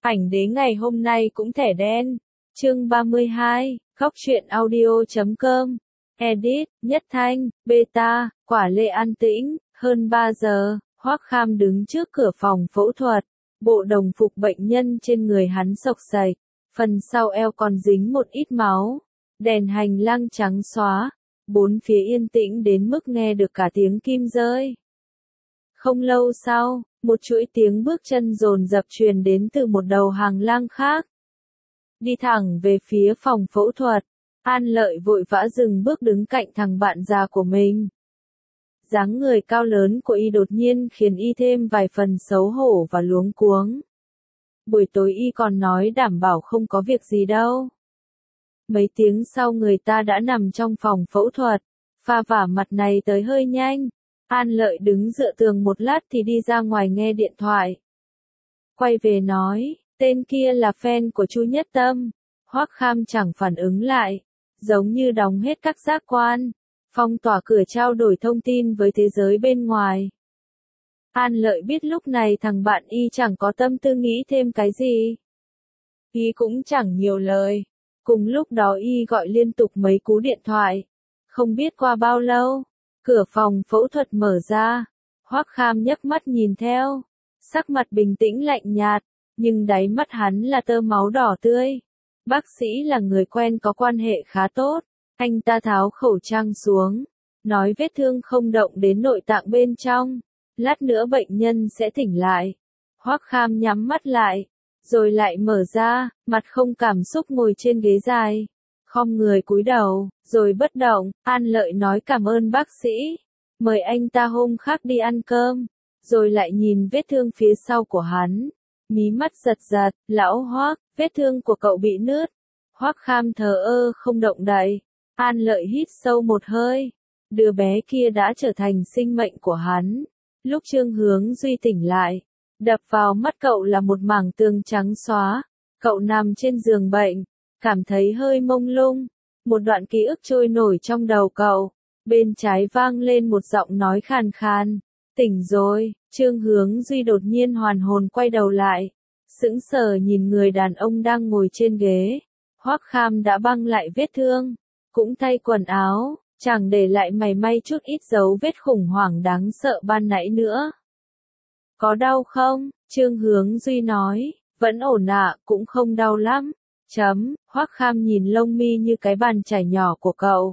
Ảnh đế ngày hôm nay cũng thẻ đen. Chương 32, Góc truyện audio.com. Edit, Nhất Thanh, Beta, Quả Lê an tĩnh, hơn 3 giờ, Hoắc Kham đứng trước cửa phòng phẫu thuật. Bộ đồng phục bệnh nhân trên người hắn xộc xệch, phần sau eo còn dính một ít máu. Đèn hành lang trắng xóa, bốn phía yên tĩnh đến mức nghe được cả tiếng kim rơi. Không lâu sau, một chuỗi tiếng bước chân dồn dập truyền đến từ một đầu hàng lang khác. Đi thẳng về phía phòng phẫu thuật, An Lợi vội vã dừng bước đứng cạnh thằng bạn già của mình. Dáng người cao lớn của y đột nhiên khiến y thêm vài phần xấu hổ và luống cuống. Buổi tối y còn nói đảm bảo không có việc gì đâu. Mấy tiếng sau người ta đã nằm trong phòng phẫu thuật, pha vả mặt này tới hơi nhanh. An Lợi đứng dựa tường một lát thì đi ra ngoài nghe điện thoại. Quay về nói, tên kia là fan của Chu Nhất Tâm. Hoắc Kham chẳng phản ứng lại, giống như đóng hết các giác quan, phong tỏa cửa trao đổi thông tin với thế giới bên ngoài. An Lợi biết lúc này thằng bạn y chẳng có tâm tư nghĩ thêm cái gì. Y cũng chẳng nhiều lời. Cùng lúc đó y gọi liên tục mấy cú điện thoại. Không biết qua bao lâu, cửa phòng phẫu thuật mở ra. Hoắc Kham nhấc mắt nhìn theo, sắc mặt bình tĩnh lạnh nhạt, nhưng đáy mắt hắn là tơ máu đỏ tươi. Bác sĩ là người quen có quan hệ khá tốt. Anh ta tháo khẩu trang xuống, nói vết thương không động đến nội tạng bên trong. Lát nữa bệnh nhân sẽ tỉnh lại. Hoắc Kham nhắm mắt lại, rồi lại mở ra, mặt không cảm xúc ngồi trên ghế dài. Khom người cúi đầu, rồi bất động. An Lợi nói cảm ơn bác sĩ, mời anh ta hôm khác đi ăn cơm. Rồi lại nhìn vết thương phía sau của hắn, mí mắt giật giật. Lão Hoắc, vết thương của cậu bị nứt. Hoắc Kham thờ ơ không động đậy. An Lợi hít sâu một hơi. Đứa bé kia đã trở thành sinh mệnh của hắn. Lúc Trương Hướng Duy tỉnh lại, đập vào mắt cậu là một mảng tường trắng xóa. Cậu nằm trên giường bệnh, cảm thấy hơi mông lung. Một đoạn ký ức trôi nổi trong đầu cậu. Bên trái vang lên một giọng nói khàn khàn. Tỉnh rồi. Trương Hướng Duy đột nhiên hoàn hồn quay đầu lại, sững sờ nhìn người đàn ông đang ngồi trên ghế. Hoắc Kham đã băng lại vết thương, cũng thay quần áo, chẳng để lại mảy may chút ít dấu vết khủng hoảng đáng sợ ban nãy nữa. Có đau không? Trương Hướng Duy nói, vẫn ổn ạ, cũng không đau lắm. Hoắc Kham nhìn lông mi như cái bàn chải nhỏ của cậu.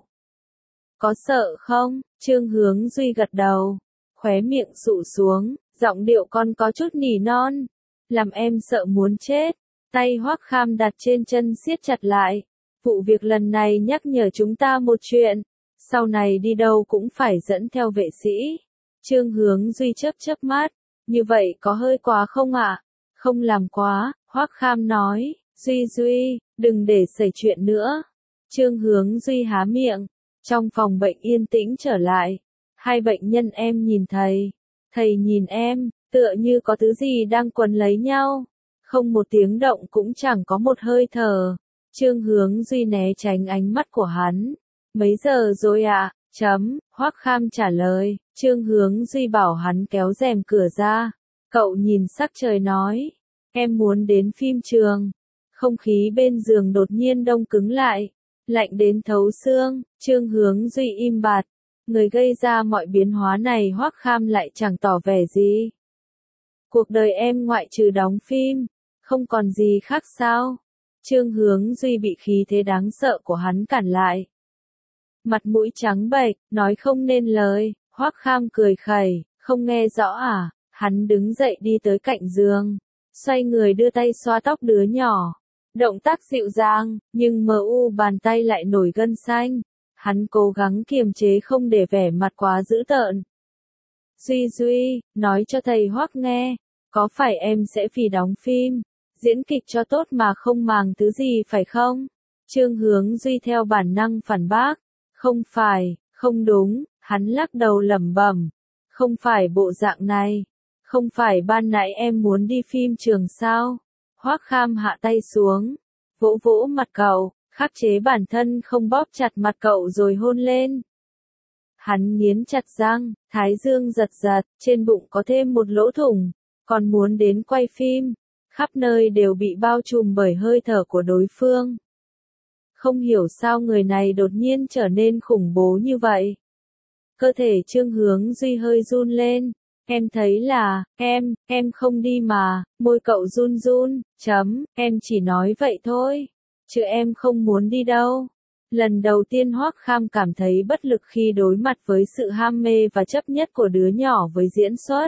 Có sợ không? Trương Hướng Duy gật đầu, khóe miệng sụ xuống, giọng điệu còn có chút nỉ non. Làm em sợ muốn chết. Tay Hoắc Kham đặt trên chân siết chặt lại. Vụ việc lần này nhắc nhở chúng ta một chuyện. Sau này đi đâu cũng phải dẫn theo vệ sĩ. Trương Hướng Duy chớp mắt. Như vậy có hơi quá không ạ? Không làm quá, Hoắc Kham nói. Duy, đừng để xảy chuyện nữa. Trương Hướng Duy há miệng. Trong phòng bệnh yên tĩnh trở lại. Hai bệnh nhân em nhìn thầy nhìn em, tựa như có thứ gì đang quấn lấy nhau. Không một tiếng động cũng chẳng có một hơi thở. Trương Hướng Duy né tránh ánh mắt của hắn. Mấy giờ rồi ạ? Hoắc Kham trả lời. Trương Hướng Duy bảo hắn kéo rèm cửa ra. Cậu nhìn sắc trời nói, em muốn đến phim trường. Không khí bên giường đột nhiên đông cứng lại, lạnh đến thấu xương. Trương Hướng Duy im bặt. Người gây ra mọi biến hóa này Hoắc Kham lại chẳng tỏ vẻ gì. Cuộc đời em ngoại trừ đóng phim, không còn gì khác sao? Trương Hướng Duy bị khí thế đáng sợ của hắn cản lại. Mặt mũi trắng bệch, nói không nên lời. Hoắc Kham cười khẩy, không nghe rõ à? Hắn đứng dậy đi tới cạnh giường, xoay người đưa tay xoa tóc đứa nhỏ. Động tác dịu dàng, nhưng mờ u bàn tay lại nổi gân xanh. Hắn cố gắng kiềm chế không để vẻ mặt quá dữ tợn. Duy, nói cho thầy Hoắc nghe, có phải em sẽ vì đóng phim, diễn kịch cho tốt mà không màng thứ gì phải không? Trương Hướng Duy theo bản năng phản bác. Không phải, không đúng, hắn lắc đầu lẩm bẩm. Không phải bộ dạng này. Không phải ban nãy em muốn đi phim trường sao? Hoắc Kham hạ tay xuống, vỗ vỗ mặt cậu, khắc chế bản thân không bóp chặt mặt cậu rồi hôn lên. Hắn nghiến chặt răng, thái dương giật giật, trên bụng có thêm một lỗ thủng, còn muốn đến quay phim. khắp nơi đều bị bao trùm bởi hơi thở của đối phương. Không hiểu sao người này đột nhiên trở nên khủng bố như vậy. Cơ thể Trương Hướng Duy hơi run lên. Em thấy là, em không đi mà, môi cậu run run, em chỉ nói vậy thôi, chứ em không muốn đi đâu. Lần đầu tiên Hoắc Kham cảm thấy bất lực khi đối mặt với sự ham mê và chấp nhất của đứa nhỏ với diễn xuất.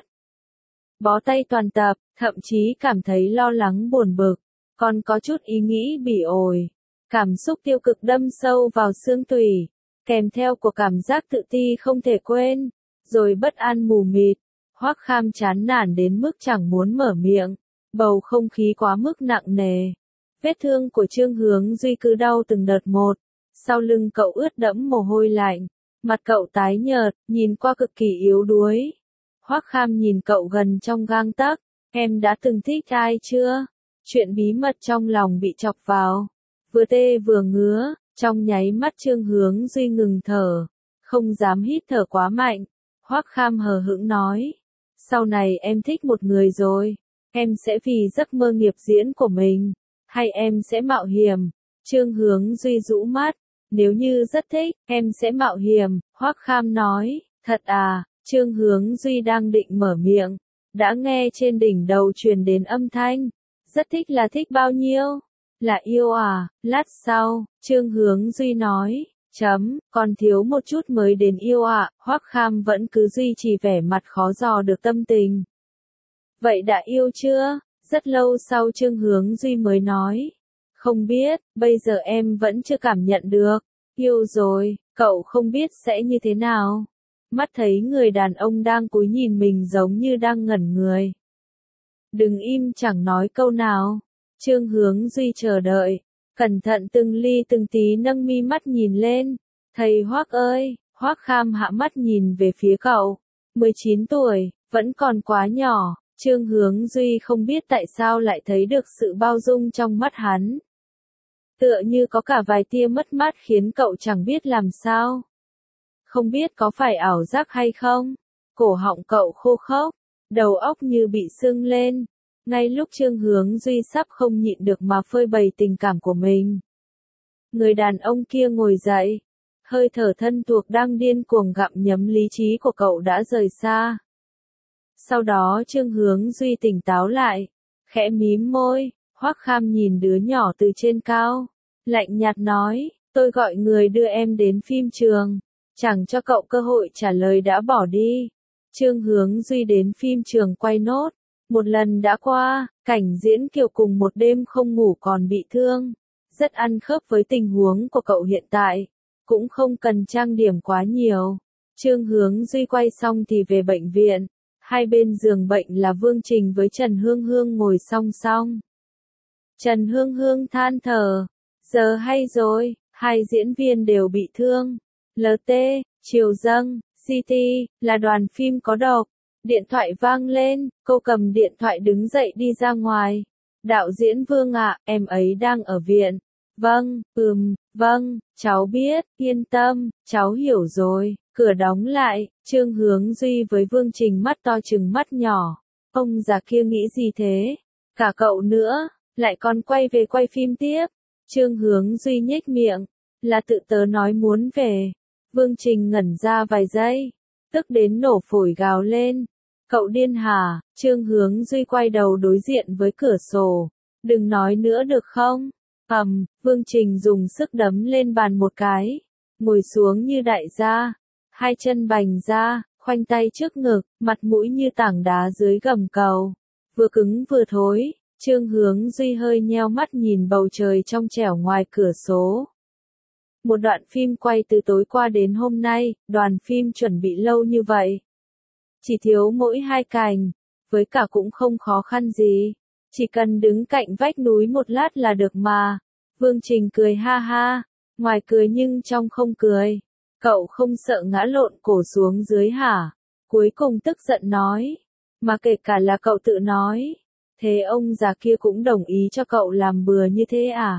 Bó tay toàn tập, thậm chí cảm thấy lo lắng buồn bực, còn có chút ý nghĩ bỉ ổi. Cảm xúc tiêu cực đâm sâu vào xương tủy, kèm theo của cảm giác tự ti không thể quên, rồi bất an mù mịt. Hoắc Kham chán nản đến mức chẳng muốn mở miệng, bầu không khí quá mức nặng nề. Vết thương của Trương Hướng Duy cứ đau từng đợt một, sau lưng cậu ướt đẫm mồ hôi lạnh, mặt cậu tái nhợt, nhìn qua cực kỳ yếu đuối. Hoắc Kham nhìn cậu gần trong gang tấc, em đã từng thích ai chưa? Chuyện bí mật trong lòng bị chọc vào, vừa tê vừa ngứa, trong nháy mắt Trương Hướng Duy ngừng thở, không dám hít thở quá mạnh. Hoắc Kham hờ hững nói, sau này em thích một người rồi, em sẽ vì giấc mơ nghiệp diễn của mình, hay em sẽ mạo hiểm? Trương Hướng Duy rũ mắt, nếu như rất thích, em sẽ mạo hiểm. Hoắc Kham nói, thật à? Trương Hướng Duy đang định mở miệng, đã nghe trên đỉnh đầu truyền đến âm thanh, rất thích là thích bao nhiêu? Là yêu à? Lát sau, Trương Hướng Duy nói, còn thiếu một chút mới đến yêu ạ. Hoắc Kham vẫn cứ duy trì vẻ mặt khó dò được tâm tình. Vậy đã yêu chưa? Rất lâu sau Trương Hướng Duy mới nói, không biết, bây giờ em vẫn chưa cảm nhận được. Yêu rồi, cậu không biết sẽ như thế nào. Mắt thấy người đàn ông đang cúi nhìn mình giống như đang ngẩn người. Đừng im chẳng nói câu nào. Trương Hướng Duy chờ đợi, cẩn thận từng ly từng tí nâng mi mắt nhìn lên. Thầy Hoắc ơi! Hoắc Kham hạ mắt nhìn về phía cậu. 19 tuổi, vẫn còn quá nhỏ. Trương Hướng Duy không biết tại sao lại thấy được sự bao dung trong mắt hắn. Tựa như có cả vài tia mất mát khiến cậu chẳng biết làm sao. Không biết có phải ảo giác hay không? Cổ họng cậu khô khốc, đầu óc như bị sưng lên. Ngay lúc Trương Hướng Duy sắp không nhịn được mà phơi bày tình cảm của mình. Người đàn ông kia ngồi dậy, hơi thở thân thuộc đang điên cuồng gặm nhấm lý trí của cậu đã rời xa. Sau đó Trương Hướng Duy tỉnh táo lại, khẽ mím môi. Hoắc Kham nhìn đứa nhỏ từ trên cao, lạnh nhạt nói, tôi gọi người đưa em đến phim trường, chẳng cho cậu cơ hội trả lời đã bỏ đi. Trương Hướng Duy đến phim trường quay nốt, một lần đã qua, cảnh diễn Kiều cùng một đêm không ngủ còn bị thương, rất ăn khớp với tình huống của cậu hiện tại, cũng không cần trang điểm quá nhiều. Trương Hướng Duy quay xong thì về bệnh viện, hai bên giường bệnh là Vương Trình với Trần Hương Hương ngồi song song. Trần Hương Hương than thở, giờ hay rồi, hai diễn viên đều bị thương. LT, Triều Dâng, CT, là đoàn phim có độc. Điện thoại vang lên, cô cầm điện thoại đứng dậy đi ra ngoài. Đạo diễn Vương ạ, em ấy đang ở viện. Vâng, vâng, cháu biết, yên tâm, cháu hiểu rồi. Cửa đóng lại, Trương Hướng Duy với Vương Trình mắt to trừng mắt nhỏ. Ông già kia nghĩ gì thế? Cả cậu nữa, lại còn quay về quay phim tiếp. Trương Hướng Duy nhếch miệng, là tự tớ nói muốn về. Vương Trình ngẩn ra vài giây, tức đến nổ phổi gào lên. Cậu điên hả? Trương Hướng Duy quay đầu đối diện với cửa sổ. Đừng nói nữa được không? Vương Trình dùng sức đấm lên bàn một cái, ngồi xuống như đại gia, hai chân bành ra, khoanh tay trước ngực, mặt mũi như tảng đá dưới gầm cầu, vừa cứng vừa thối. Trương Hướng Duy hơi nheo mắt nhìn bầu trời trong trẻo ngoài cửa sổ. Một đoạn phim quay từ tối qua đến hôm nay, đoàn phim chuẩn bị lâu như vậy. Chỉ thiếu mỗi hai cảnh, với cả cũng không khó khăn gì. Chỉ cần đứng cạnh vách núi một lát là được mà. Vương Trình cười ha ha, ngoài cười nhưng trong không cười. Cậu không sợ ngã lộn cổ xuống dưới hả? Cuối cùng tức giận nói. Mà kể cả là cậu tự nói. Thế ông già kia cũng đồng ý cho cậu làm bừa như thế à?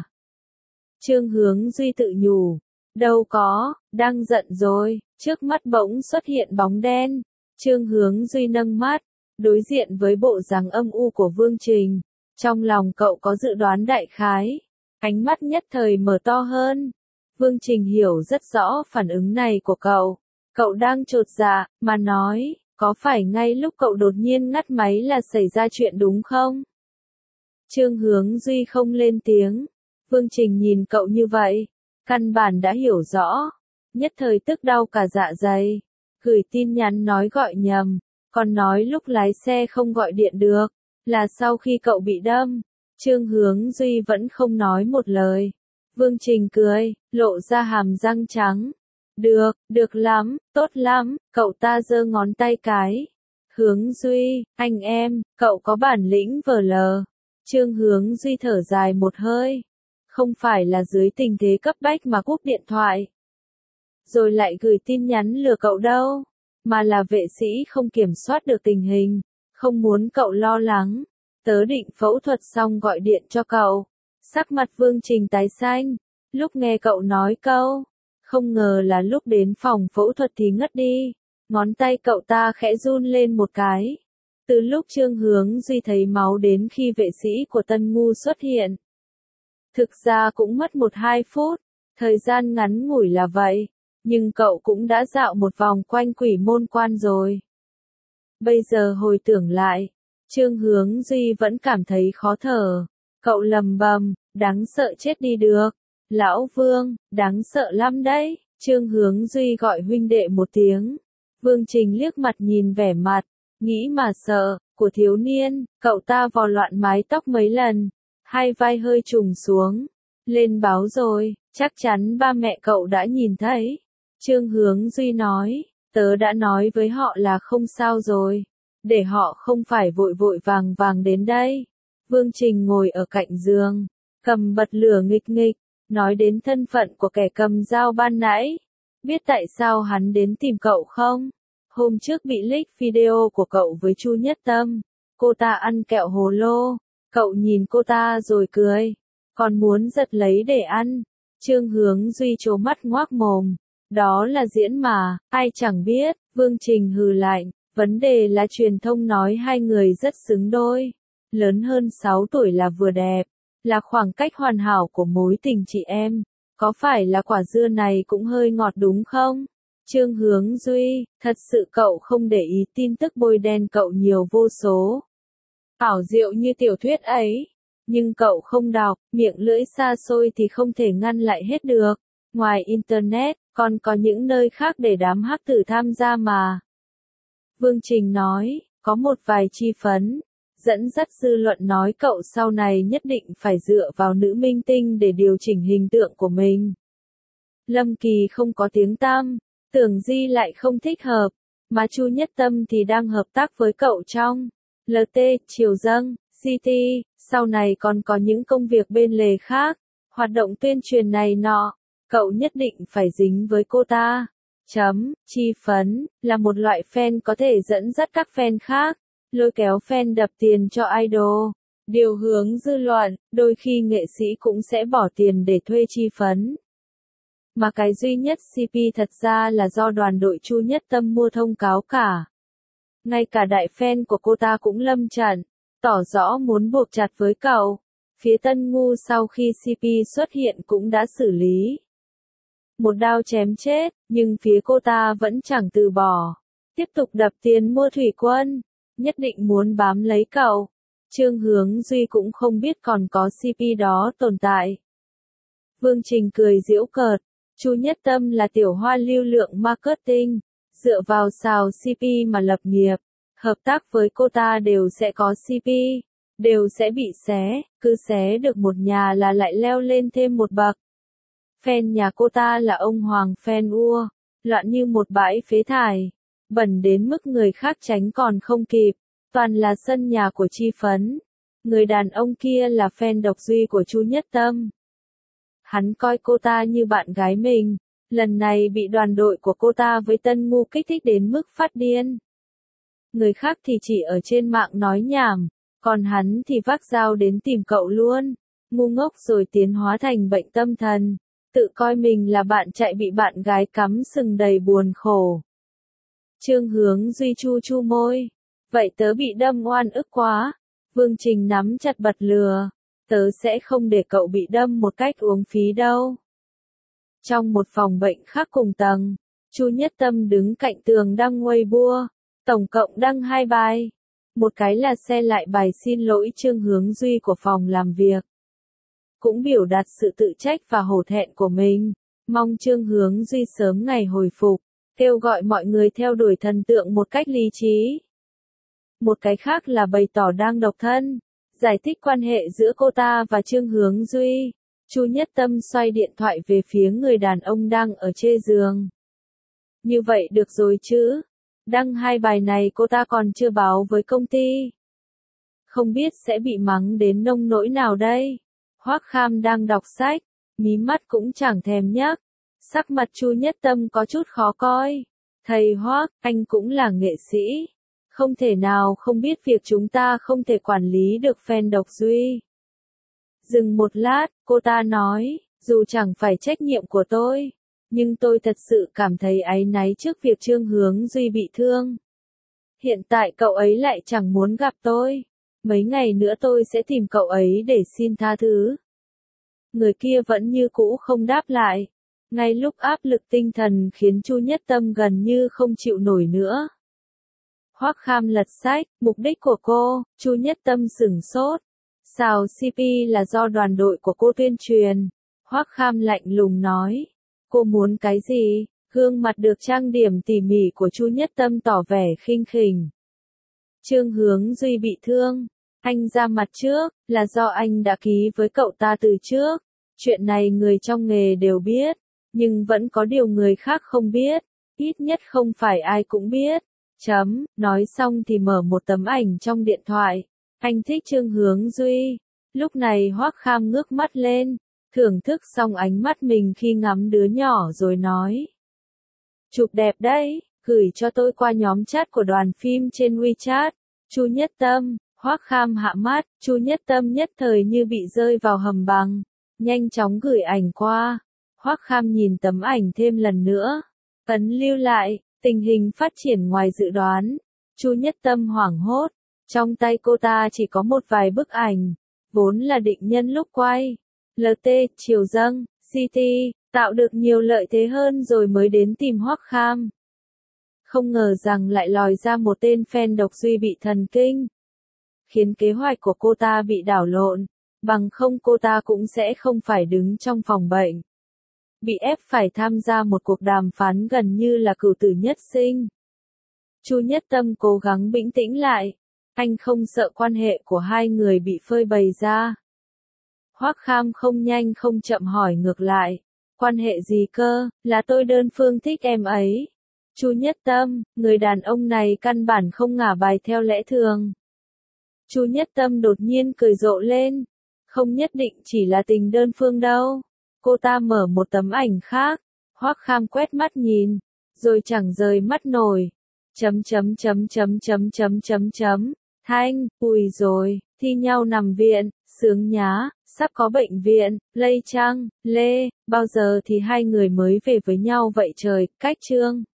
Trương Hướng Duy tự nhủ. Đâu có, đang giận rồi. Trước mắt bỗng xuất hiện bóng đen. Trương Hướng Duy nâng mắt, đối diện với bộ dáng âm u của Vương Trình. Trong lòng cậu có dự đoán đại khái. Ánh mắt nhất thời mở to hơn. Vương Trình hiểu rất rõ phản ứng này của cậu. Cậu đang chột dạ, mà nói, có phải ngay lúc cậu đột nhiên ngắt máy là xảy ra chuyện đúng không? Trương Hướng Duy không lên tiếng. Vương Trình nhìn cậu như vậy, căn bản đã hiểu rõ. Nhất thời tức đau cả dạ dày. Gửi tin nhắn nói gọi nhầm, còn nói lúc lái xe không gọi điện được, là sau khi cậu bị đâm. Trương Hướng Duy vẫn không nói một lời. Vương Trình cười, lộ ra hàm răng trắng. Được lắm, tốt lắm, cậu ta giơ ngón tay cái. Hướng Duy, anh em, cậu có bản lĩnh vờ lờ. Trương Hướng Duy thở dài một hơi. Không phải là dưới tình thế cấp bách mà cúp điện thoại, rồi lại gửi tin nhắn lừa cậu đâu, mà là vệ sĩ không kiểm soát được tình hình, không muốn cậu lo lắng. Tớ định phẫu thuật xong gọi điện cho cậu. Sắc mặt Vương Trình tái xanh, lúc nghe cậu nói câu, không ngờ là lúc đến phòng phẫu thuật thì ngất đi. Ngón tay cậu ta khẽ run lên một cái. Từ lúc Trương Hướng Duy thấy máu đến khi vệ sĩ của Tân Ngu xuất hiện, thực ra cũng mất 1-2 phút, thời gian ngắn ngủi là vậy, nhưng cậu cũng đã dạo một vòng quanh Quỷ Môn Quan rồi. Bây giờ hồi tưởng lại, Trương Hướng Duy vẫn cảm thấy khó thở. Cậu lầm bầm, đáng sợ chết đi được. Lão Vương, đáng sợ lắm đấy. Trương Hướng Duy gọi huynh đệ một tiếng. Vương Trình liếc mặt nhìn vẻ mặt, nghĩ mà sợ, của thiếu niên. Cậu ta vò loạn mái tóc mấy lần, hai vai hơi trùng xuống. Lên báo rồi, chắc chắn ba mẹ cậu đã nhìn thấy. Trương Hướng Duy nói, tớ đã nói với họ là không sao rồi, để họ không phải vội vội vàng vàng đến đây. Vương Trình ngồi ở cạnh giường, cầm bật lửa nghịch nghịch, nói đến thân phận của kẻ cầm dao ban nãy. Biết tại sao hắn đến tìm cậu không? Hôm trước bị leak video của cậu với Chu Nhất Tâm, cô ta ăn kẹo hồ lô, cậu nhìn cô ta rồi cười, còn muốn giật lấy để ăn. Trương Hướng Duy trố mắt ngoác mồm, đó là diễn mà, ai chẳng biết. Vương Trình hừ lạnh, vấn đề là truyền thông nói hai người rất xứng đôi, lớn hơn 6 tuổi là vừa đẹp, là khoảng cách hoàn hảo của mối tình chị em. Có phải là quả dưa này cũng hơi ngọt đúng không? Trương Hướng Duy, thật sự cậu không để ý tin tức bôi đen cậu nhiều vô số, ảo diệu như tiểu thuyết ấy. Nhưng cậu không đọc, miệng lưỡi xa xôi thì không thể ngăn lại hết được. Ngoài Internet, còn có những nơi khác để đám hắc tử tham gia mà. Vương Trình nói, có một vài chi phấn, dẫn dắt dư luận nói cậu sau này nhất định phải dựa vào nữ minh tinh để điều chỉnh hình tượng của mình. Lâm Kỳ không có tiếng tăm, Tưởng Di lại không thích hợp, mà Chu Nhất Tâm thì đang hợp tác với cậu trong LT, Triều Dâng, CT, sau này còn có những công việc bên lề khác, hoạt động tuyên truyền này nọ, cậu nhất định phải dính với cô ta. Chi phấn, là một loại fan có thể dẫn dắt các fan khác, lôi kéo fan đập tiền cho idol, điều hướng dư luận, đôi khi nghệ sĩ cũng sẽ bỏ tiền để thuê chi phấn. Mà cái duy nhất CP thật ra là do đoàn đội Chu Nhất Tâm mua thông cáo cả. Ngay cả đại fan của cô ta cũng lâm trận, tỏ rõ muốn buộc chặt với cậu. Phía Tân Ngu sau khi CP xuất hiện cũng đã xử lý một đao chém chết, nhưng phía cô ta vẫn chẳng từ bỏ, tiếp tục đập tiền mua thủy quân, nhất định muốn bám lấy cậu. Trương Hướng Duy cũng không biết còn có CP đó tồn tại. Vương Trình cười giễu cợt, Chu Nhất Tâm là tiểu hoa lưu lượng marketing, dựa vào xào CP mà lập nghiệp, hợp tác với cô ta đều sẽ có CP, đều sẽ bị xé, cứ xé được một nhà là lại leo lên thêm một bậc. Fan nhà cô ta là ông Hoàng Fan Ua, loạn như một bãi phế thải, bẩn đến mức người khác tránh còn không kịp, toàn là sân nhà của chi phấn. Người đàn ông kia là fan độc duy của Chu Nhất Tâm. Hắn coi cô ta như bạn gái mình, lần này bị đoàn đội của cô ta với Tân Ngu kích thích đến mức phát điên. Người khác thì chỉ ở trên mạng nói nhảm, còn hắn thì vác dao đến tìm cậu luôn, ngu ngốc rồi tiến hóa thành bệnh tâm thần, tự coi mình là bạn chạy bị bạn gái cắm sừng đầy buồn khổ. Trương Hướng Duy chu chu môi, vậy tớ bị đâm oan ức quá. Vương Trình nắm chặt bật lừa. Tớ sẽ không để cậu bị đâm một cách uổng phí đâu. Trong một phòng bệnh khác cùng tầng, Chu Nhất Tâm đứng cạnh tường đăng Weibo, tổng cộng đăng 2 bài. Một cái là xe lại bài xin lỗi Trương Hướng Duy của phòng làm việc. Cũng biểu đạt sự tự trách và hổ thẹn của mình, mong Trương Hướng Duy sớm ngày hồi phục, kêu gọi mọi người theo đuổi thần tượng một cách lý trí. Một cái khác là bày tỏ đang độc thân, giải thích quan hệ giữa cô ta và Trương Hướng Duy. Chu Nhất Tâm xoay điện thoại về phía người đàn ông đang ở trên giường. Như vậy được rồi chứ? Đăng 2 bài này cô ta còn chưa báo với công ty. Không biết sẽ bị mắng đến nông nỗi nào đây? Hoắc Kham đang đọc sách, mí mắt cũng chẳng thèm nhấc. Sắc mặt Chu Nhất Tâm có chút khó coi. Thầy Hoắc, anh cũng là nghệ sĩ. Không thể nào không biết việc chúng ta không thể quản lý được fan độc Duy. Dừng một lát, cô ta nói, dù chẳng phải trách nhiệm của tôi, nhưng tôi thật sự cảm thấy áy náy trước việc Trương Hướng Duy bị thương. Hiện tại cậu ấy lại chẳng muốn gặp tôi. Mấy ngày nữa tôi sẽ tìm cậu ấy để xin tha thứ. Người kia vẫn như cũ không đáp lại. Ngay lúc áp lực tinh thần khiến Chu Nhất Tâm gần như không chịu nổi nữa. Hoắc Kham lật sách, mục đích của cô, Chu Nhất Tâm sửng sốt. Xào CP là do đoàn đội của cô tuyên truyền. Hoắc Kham lạnh lùng nói. Cô muốn cái gì? Gương mặt được trang điểm tỉ mỉ của Chu Nhất Tâm tỏ vẻ khinh khỉnh. Trương Hướng Duy bị thương. Anh ra mặt trước, là do anh đã ký với cậu ta từ trước. Chuyện này người trong nghề đều biết. Nhưng vẫn có điều người khác không biết. Ít nhất không phải ai cũng biết. Nói xong thì mở một tấm ảnh trong điện thoại. Anh thích Trương Hướng Duy. Lúc này Hoắc Kham ngước mắt lên, thưởng thức xong ánh mắt mình khi ngắm đứa nhỏ rồi nói. Chụp đẹp đấy, gửi cho tôi qua nhóm chat của đoàn phim trên WeChat. Chu Nhất Tâm, Hoắc Kham hạ mắt, Chu Nhất Tâm nhất thời như bị rơi vào hầm băng, nhanh chóng gửi ảnh qua. Hoắc Kham nhìn tấm ảnh thêm lần nữa, ấn lưu lại, tình hình phát triển ngoài dự đoán. Chu Nhất Tâm hoảng hốt, trong tay cô ta chỉ có một vài bức ảnh, vốn là định nhân lúc quay. LT, chiều dâng, CT, tạo được nhiều lợi thế hơn rồi mới đến tìm Hoắc Kham. Không ngờ rằng lại lòi ra một tên fan độc Duy bị thần kinh. Khiến kế hoạch của cô ta bị đảo lộn, bằng không cô ta cũng sẽ không phải đứng trong phòng bệnh. Bị ép phải tham gia một cuộc đàm phán gần như là cửu tử nhất sinh. Chu Nhất Tâm cố gắng bình tĩnh lại. Anh không sợ quan hệ của hai người bị phơi bày ra. Hoắc Kham không nhanh không chậm hỏi ngược lại. Quan hệ gì cơ, là tôi đơn phương thích em ấy. Chu Nhất Tâm, người đàn ông này căn bản không ngả bài theo lẽ thường. Chu Nhất Tâm đột nhiên cười rộ lên. Không nhất định chỉ là tình đơn phương đâu. Cô ta mở một tấm ảnh khác. Hoắc Kham quét mắt nhìn, rồi chẳng rời mắt nổi. Thanh, ui rồi, thi nhau nằm viện, sướng nhá, sắp có bệnh viện, lây chăng, bao giờ thì hai người mới về với nhau vậy trời, cách chương.